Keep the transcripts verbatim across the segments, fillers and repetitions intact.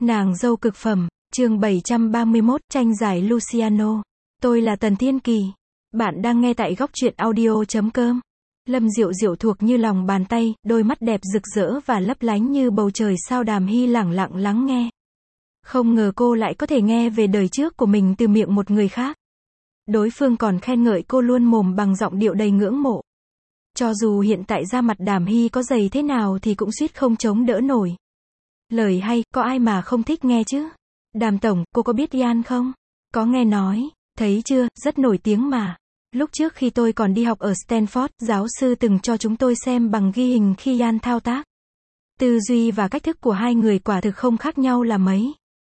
Nàng dâu cực phẩm, chương bảy trăm ba mươi mốt, tranh giải Luciano. Tôi là Tần Thiên Kỳ. Bạn đang nghe tại góc truyện audio chấm com. Lâm Diệu Diệu thuộc như lòng bàn tay, đôi mắt đẹp rực rỡ và lấp lánh như bầu trời sao. Đàm Hy lẳng lặng lắng nghe. Không ngờ cô lại có thể nghe về đời trước của mình từ miệng một người khác. Đối phương còn khen ngợi cô luôn mồm bằng giọng điệu đầy ngưỡng mộ. Cho dù hiện tại da mặt Đàm Hy có dày thế nào thì cũng suýt không chống đỡ nổi. Lời hay, có ai mà không thích nghe chứ? Đàm tổng, cô có biết Ian không? Có nghe nói, thấy chưa, rất nổi tiếng mà. Lúc trước khi tôi còn đi học ở Stanford, giáo sư từng cho chúng tôi xem bằng ghi hình khi Ian thao tác. Tư duy và cách thức của hai người quả thực không khác nhau là mấy.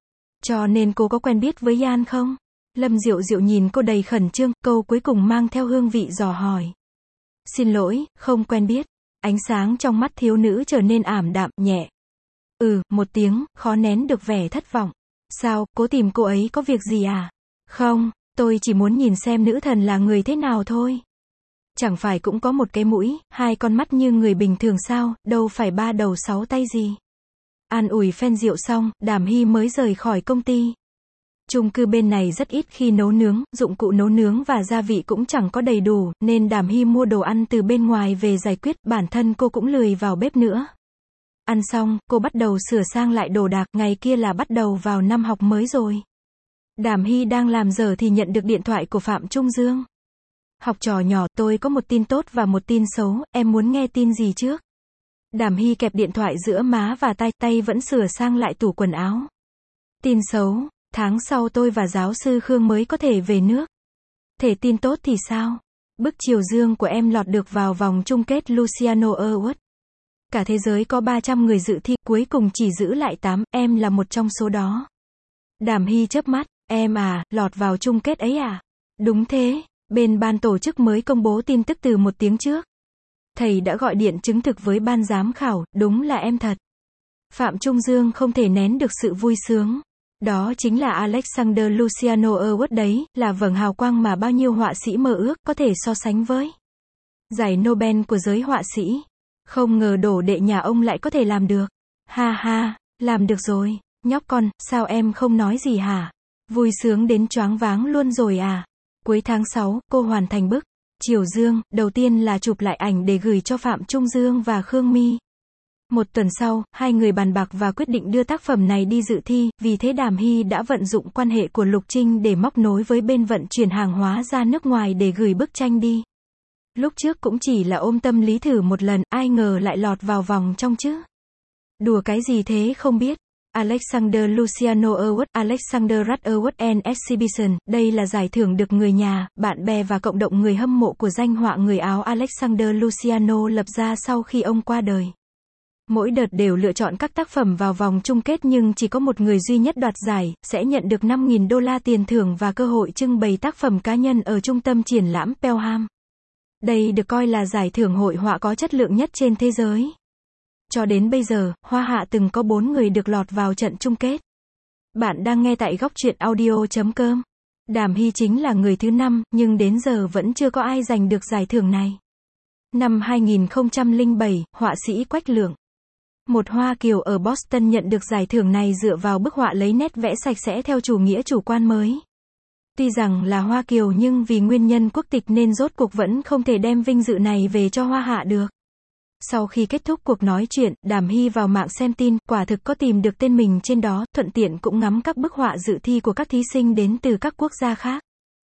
Cho nên cô có quen biết với Ian không? Lâm Diệu Diệu nhìn cô đầy khẩn trương, câu cuối cùng mang theo hương vị dò hỏi. Xin lỗi, không quen biết. Ánh sáng trong mắt thiếu nữ trở nên ảm đạm, nhẹ. Ừ, một tiếng, khó nén được vẻ thất vọng. Sao, cố tìm cô ấy có việc gì à? Không, tôi chỉ muốn nhìn xem nữ thần là người thế nào thôi. Chẳng phải cũng có một cái mũi, hai con mắt như người bình thường sao, đâu phải ba đầu sáu tay gì. An ủi phen rượu xong, Đàm Hy mới rời khỏi công ty. Chung cư bên này rất ít khi nấu nướng, dụng cụ nấu nướng và gia vị cũng chẳng có đầy đủ, nên Đàm Hy mua đồ ăn từ bên ngoài về giải quyết, bản thân cô cũng lười vào bếp nữa. Ăn xong, cô bắt đầu sửa sang lại đồ đạc, ngày kia là bắt đầu vào năm học mới rồi. Đàm Hy đang làm dở thì nhận được điện thoại của Phạm Trung Dương. Học trò nhỏ, tôi có một tin tốt và một tin xấu, em muốn nghe tin gì trước? Đàm Hy kẹp điện thoại giữa má và tay, tay vẫn sửa sang lại tủ quần áo. Tin xấu, tháng sau tôi và giáo sư Khương mới có thể về nước. Thể tin tốt thì sao? Bức chiều dương của em lọt được vào vòng chung kết Luciano Award. Cả thế giới có ba trăm người dự thi, cuối cùng chỉ giữ lại tám, em là một trong số đó. Đàm Hy chớp mắt, em à, lọt vào chung kết ấy à? Đúng thế, bên ban tổ chức mới công bố tin tức từ một tiếng trước. Thầy đã gọi điện chứng thực với ban giám khảo, đúng là em thật. Phạm Trung Dương không thể nén được sự vui sướng. Đó chính là Alexander Luciano Award đấy, là vầng hào quang mà bao nhiêu họa sĩ mơ ước có thể so sánh với. Giải Nobel của giới họa sĩ. Không ngờ đổ đệ nhà ông lại có thể làm được. Ha ha, làm được rồi. Nhóc con, sao em không nói gì hả? Vui sướng đến choáng váng luôn rồi à? Cuối tháng sáu, cô hoàn thành bức Chiều Dương, đầu tiên là chụp lại ảnh để gửi cho Phạm Trung Dương và Khương My. Một tuần sau, hai người bàn bạc và quyết định đưa tác phẩm này đi dự thi, vì thế Đàm Hy đã vận dụng quan hệ của Lục Trinh để móc nối với bên vận chuyển hàng hóa ra nước ngoài để gửi bức tranh đi. Lúc trước cũng chỉ là ôm tâm lý thử một lần, ai ngờ lại lọt vào vòng trong chứ. Đùa cái gì thế không biết. Alexander Luciano Award, Alexander Rudd Award and Exhibition, đây là giải thưởng được người nhà, bạn bè và cộng đồng người hâm mộ của danh họa người Áo Alexander Luciano lập ra sau khi ông qua đời. Mỗi đợt đều lựa chọn các tác phẩm vào vòng chung kết nhưng chỉ có một người duy nhất đoạt giải, sẽ nhận được năm nghìn đô la tiền thưởng và cơ hội trưng bày tác phẩm cá nhân ở trung tâm triển lãm Pelham. Đây được coi là giải thưởng hội họa có chất lượng nhất trên thế giới. Cho đến bây giờ, Hoa Hạ từng có bốn người được lọt vào trận chung kết. Bạn đang nghe tại góc truyện audio chấm com. Đàm Hy chính là người thứ năm, nhưng đến giờ vẫn chưa có ai giành được giải thưởng này. Năm hai nghìn không trăm lẻ bảy, họa sĩ Quách Lượng, một Hoa Kiều ở Boston nhận được giải thưởng này dựa vào bức họa lấy nét vẽ sạch sẽ theo chủ nghĩa chủ quan mới. Tuy rằng là Hoa Kiều nhưng vì nguyên nhân quốc tịch nên rốt cuộc vẫn không thể đem vinh dự này về cho Hoa Hạ được. Sau khi kết thúc cuộc nói chuyện, Đàm Hy vào mạng xem tin, quả thực có tìm được tên mình trên đó, thuận tiện cũng ngắm các bức họa dự thi của các thí sinh đến từ các quốc gia khác.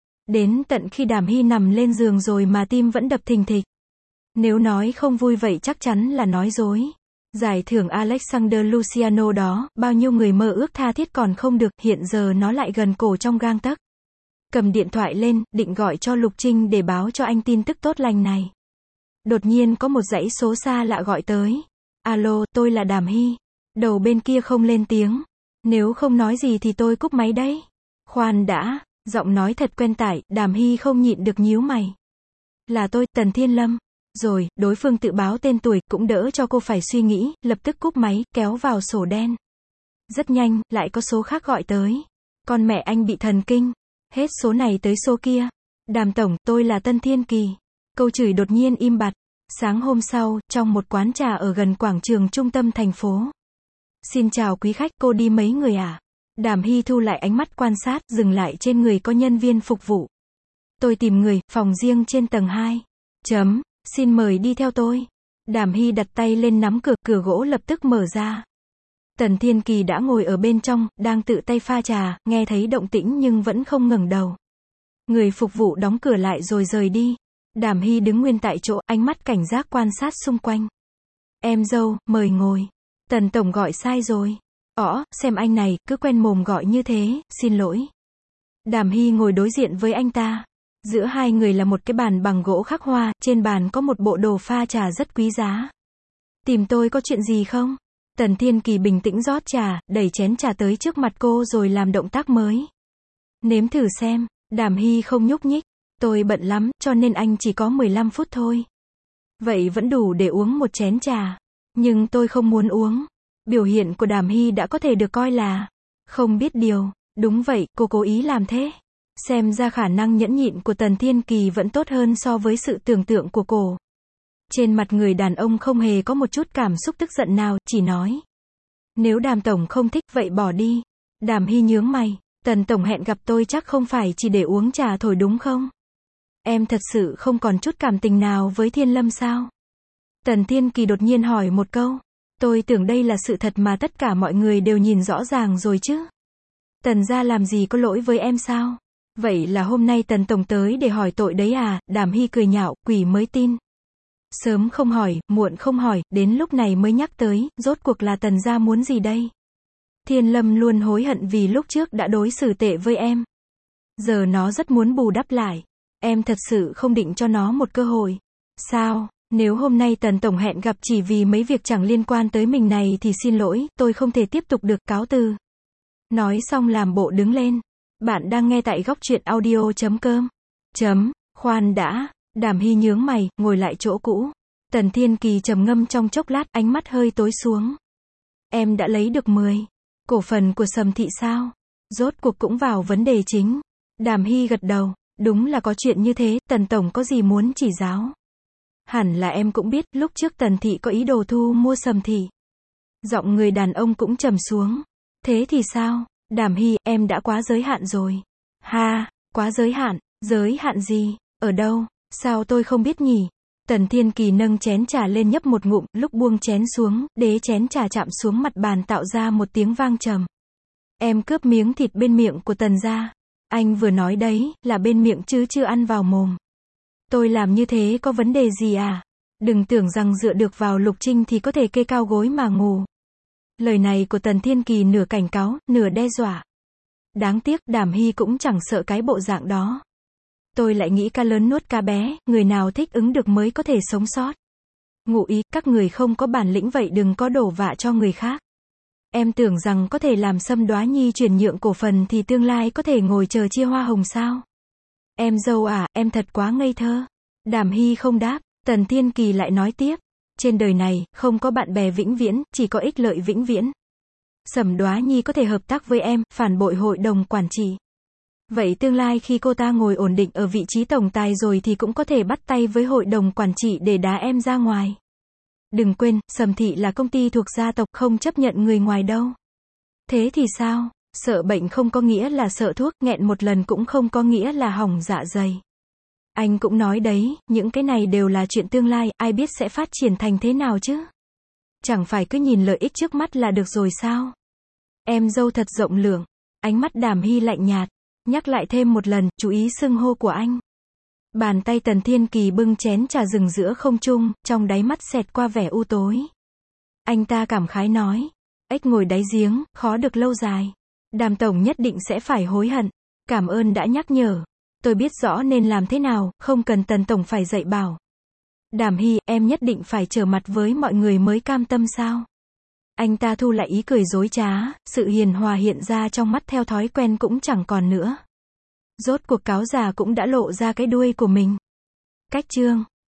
Đến tận khi Đàm Hy nằm lên giường rồi mà tim vẫn đập thình thịch. Nếu nói không vui vậy chắc chắn là nói dối. Giải thưởng Alexander Luciano đó, bao nhiêu người mơ ước tha thiết còn không được, hiện giờ nó lại gần cổ trong gang tấc. Cầm điện thoại lên, định gọi cho Lục Trinh để báo cho anh tin tức tốt lành này. Đột nhiên có một dãy số xa lạ gọi tới. Alo, tôi là Đàm Hy. Đầu bên kia không lên tiếng. Nếu không nói gì thì tôi cúp máy đấy. Khoan đã, giọng nói thật quen tai, Đàm Hy không nhịn được nhíu mày. Là tôi, Tần Thiên Lâm. Rồi, đối phương tự báo tên tuổi, cũng đỡ cho cô phải suy nghĩ, lập tức cúp máy, kéo vào sổ đen. Rất nhanh, lại có số khác gọi tới. Con mẹ anh bị thần kinh. Hết số này tới số kia. Đàm tổng, tôi là Tân Thiên Kỳ. Câu chửi đột nhiên im bặt. Sáng hôm sau, trong một quán trà ở gần quảng trường trung tâm thành phố, Xin chào quý khách, cô đi mấy người à? Đàm Hy thu lại ánh mắt quan sát, dừng lại trên người có nhân viên phục vụ. Tôi tìm người, phòng riêng trên tầng hai. Chấm, xin mời đi theo tôi. Đàm Hy đặt tay lên nắm cửa, cửa gỗ lập tức mở ra. Tần Thiên Kỳ đã ngồi ở bên trong, đang tự tay pha trà, nghe thấy động tĩnh nhưng vẫn không ngẩng đầu. Người phục vụ đóng cửa lại rồi rời đi. Đàm Hy đứng nguyên tại chỗ, ánh mắt cảnh giác quan sát xung quanh. Em dâu, mời ngồi. Tần tổng gọi sai rồi. Ỏ, xem anh này, cứ quen mồm gọi như thế, xin lỗi. Đàm Hy ngồi đối diện với anh ta. Giữa hai người là một cái bàn bằng gỗ khắc hoa, trên bàn có một bộ đồ pha trà rất quý giá. Tìm tôi có chuyện gì không? Tần Thiên Kỳ bình tĩnh rót trà, đẩy chén trà tới trước mặt cô rồi làm động tác mới. Nếm thử xem. Đàm Hy không nhúc nhích. Tôi bận lắm, cho nên anh chỉ có mười lăm phút thôi. Vậy vẫn đủ để uống một chén trà. Nhưng tôi không muốn uống. Biểu hiện của Đàm Hy đã có thể được coi là không biết điều. Đúng vậy, cô cố ý làm thế. Xem ra khả năng nhẫn nhịn của Tần Thiên Kỳ vẫn tốt hơn so với sự tưởng tượng của cô. Trên mặt người đàn ông không hề có một chút cảm xúc tức giận nào, chỉ nói. Nếu Đàm tổng không thích, vậy bỏ đi. Đàm Hy nhướng mày. Tần tổng hẹn gặp tôi chắc không phải chỉ để uống trà thôi đúng không? Em thật sự không còn chút cảm tình nào với Thiên Lâm sao? Tần Thiên Kỳ đột nhiên hỏi một câu. Tôi tưởng đây là sự thật mà tất cả mọi người đều nhìn rõ ràng rồi chứ. Tần gia làm gì có lỗi với em sao? Vậy là hôm nay Tần tổng tới để hỏi tội đấy à? Đàm Hy cười nhạo, quỷ mới tin. Sớm không hỏi, muộn không hỏi, đến lúc này mới nhắc tới, rốt cuộc là Tần gia muốn gì đây? Thiên Lâm luôn hối hận vì lúc trước đã đối xử tệ với em. Giờ nó rất muốn bù đắp lại. Em thật sự không định cho nó một cơ hội. Sao? Nếu hôm nay Tần tổng hẹn gặp chỉ vì mấy việc chẳng liên quan tới mình này thì xin lỗi, tôi không thể tiếp tục được, cáo từ. Nói xong làm bộ đứng lên. Bạn đang nghe tại góc truyện audio chấm com. Chấm, khoan đã. Đàm Hy nhướng mày, ngồi lại chỗ cũ. Tần Thiên Kỳ trầm ngâm trong chốc lát, ánh mắt hơi tối xuống. Em đã lấy được mười cổ phần của Sầm Thị sao? Rốt cuộc cũng vào vấn đề chính. Đàm Hy gật đầu. Đúng là có chuyện như thế, Tần tổng có gì muốn chỉ giáo? Hẳn là em cũng biết, lúc trước Tần Thị có ý đồ thu mua Sầm Thị. Giọng người đàn ông cũng trầm xuống. Thế thì sao? Đàm Hy, em đã quá giới hạn rồi. Ha, quá giới hạn? Giới hạn gì? Ở đâu? Sao tôi không biết nhỉ? Tần Thiên Kỳ nâng chén trà lên nhấp một ngụm, lúc buông chén xuống, đế chén trà chạm xuống mặt bàn tạo ra một tiếng vang trầm. Em cướp miếng thịt bên miệng của Tần gia. Anh vừa nói đấy, là bên miệng chứ chưa ăn vào mồm. Tôi làm như thế có vấn đề gì à? Đừng tưởng rằng dựa được vào Lục Trinh thì có thể kê cao gối mà ngủ. Lời này của Tần Thiên Kỳ nửa cảnh cáo, nửa đe dọa. Đáng tiếc, Đàm Hy cũng chẳng sợ cái bộ dạng đó. Tôi lại nghĩ cá lớn nuốt cá bé, người nào thích ứng được mới có thể sống sót. Ngụ ý, các người không có bản lĩnh vậy đừng có đổ vạ cho người khác. Em tưởng rằng có thể làm Sâm Đoá Nhi chuyển nhượng cổ phần thì tương lai có thể ngồi chờ chia hoa hồng sao? Em dâu à, em thật quá ngây thơ. Đàm Hy không đáp, Tần Thiên Kỳ lại nói tiếp. Trên đời này, không có bạn bè vĩnh viễn, chỉ có ích lợi vĩnh viễn. Sầm Đoá Nhi có thể hợp tác với em, phản bội hội đồng quản trị. Vậy tương lai khi cô ta ngồi ổn định ở vị trí tổng tài rồi thì cũng có thể bắt tay với hội đồng quản trị để đá em ra ngoài. Đừng quên, Sầm Thị là công ty thuộc gia tộc, không chấp nhận người ngoài đâu. Thế thì sao? Sợ bệnh không có nghĩa là sợ thuốc, nghẹn một lần cũng không có nghĩa là hỏng dạ dày. Anh cũng nói đấy, những cái này đều là chuyện tương lai, ai biết sẽ phát triển thành thế nào chứ? Chẳng phải cứ nhìn lợi ích trước mắt là được rồi sao? Em dâu thật rộng lượng. Ánh mắt Đàm Hy lạnh nhạt. Nhắc lại thêm một lần, chú ý xưng hô của anh. Bàn tay Tần Thiên Kỳ bưng chén trà rừng giữa không trung, trong đáy mắt xẹt qua vẻ u tối. Anh ta cảm khái nói. Ếch ngồi đáy giếng, khó được lâu dài. Đàm tổng nhất định sẽ phải hối hận. Cảm ơn đã nhắc nhở. Tôi biết rõ nên làm thế nào, không cần Tần tổng phải dạy bảo. Đàm Hy, em nhất định phải trở mặt với mọi người mới cam tâm sao? Anh ta thu lại ý cười dối trá, sự hiền hòa hiện ra trong mắt theo thói quen cũng chẳng còn nữa. Rốt cuộc cáo già cũng đã lộ ra cái đuôi của mình. Cách chương